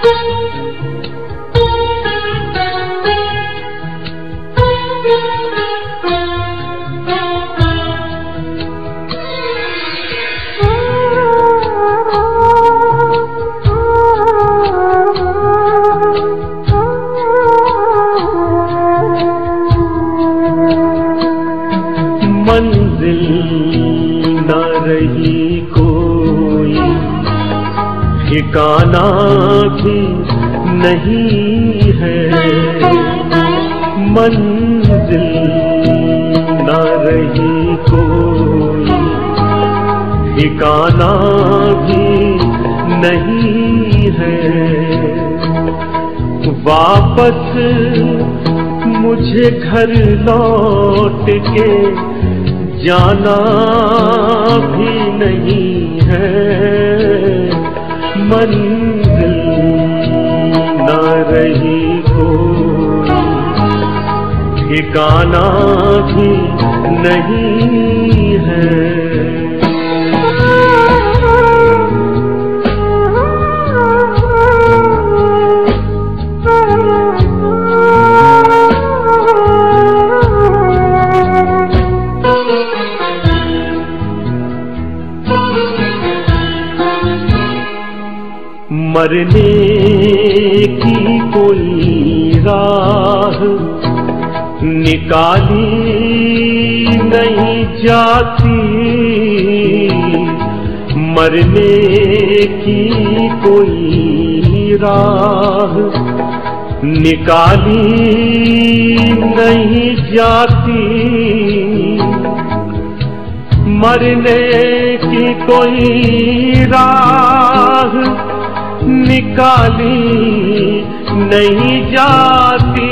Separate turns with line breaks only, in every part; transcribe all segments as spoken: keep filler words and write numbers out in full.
मंजिल न रही कोई, ठिकाना भी नहीं है। मंजिल न रही कोई, ठिकाना भी नहीं है। वापस मुझे घर लौट के जाना भी नहीं है। मंजिल न रही कोई, ठिकाना भी नहीं है। मरने की कोई राह निकाली नहीं जाती, मरने की कोई राह निकाली नहीं जाती। मरने की कोई राह निकाली नहीं जाती।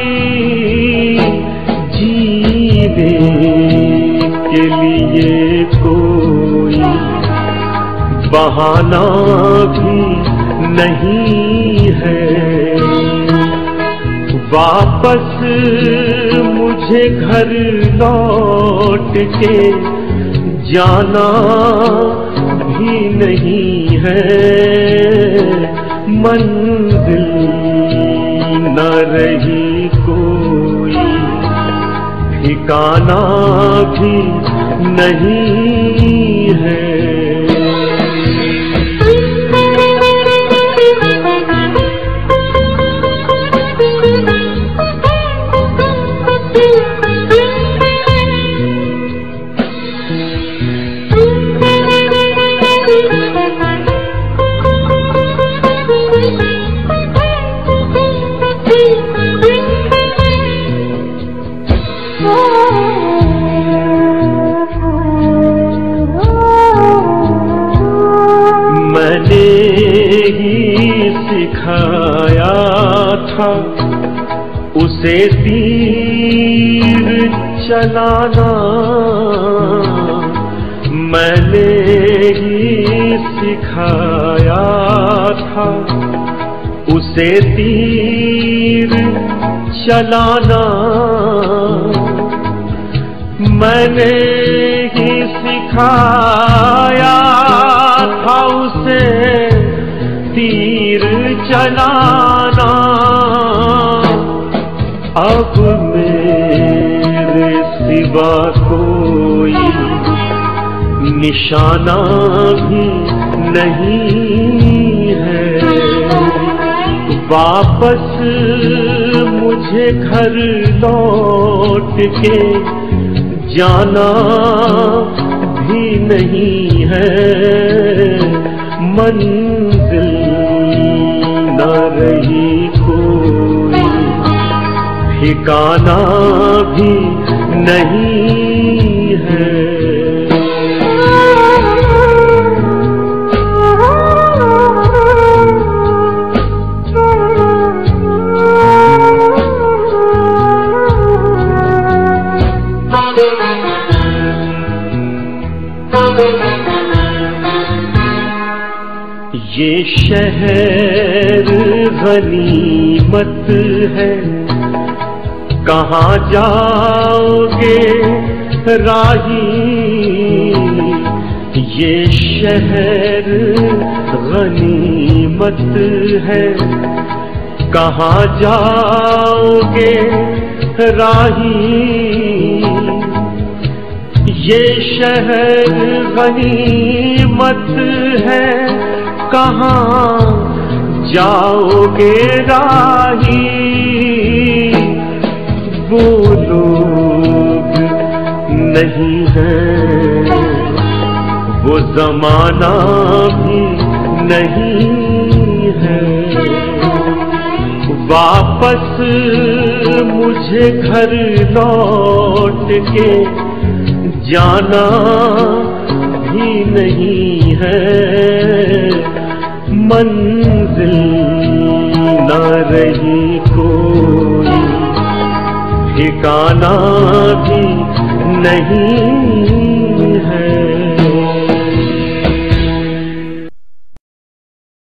जीने के लिए कोई बहाना भी नहीं है। वापस मुझे घर लौट के जाना भी नहीं है। मंजिल न रही कोई, ठिकाना भी नहीं है। मैंने ही सिखाया था उसे तीर चलाना, मैंने ही सिखाया था उसे तीर चलाना। मैंने ही सिखाया था उसे तीर चलाना। अब मेरे सिवा कोई निशाना भी नहीं है। वापस मुझे घर लौट के जाना भी नहीं है। मंजिल न रही कोई, ठिकाना भी नहीं है। ये शहर गनीमत है, कहाँ जाओगे राही। ये शहर गनीमत है, कहाँ जाओगे राही। ये शहर गनीमत है, कहाँ जाओगे राही। वो लोग नहीं है, वो जमाना भी नहीं है। वापस मुझे घर लौट के जाना भी नहीं है। मंजिल न रही कोई, ठिकाना भी नहीं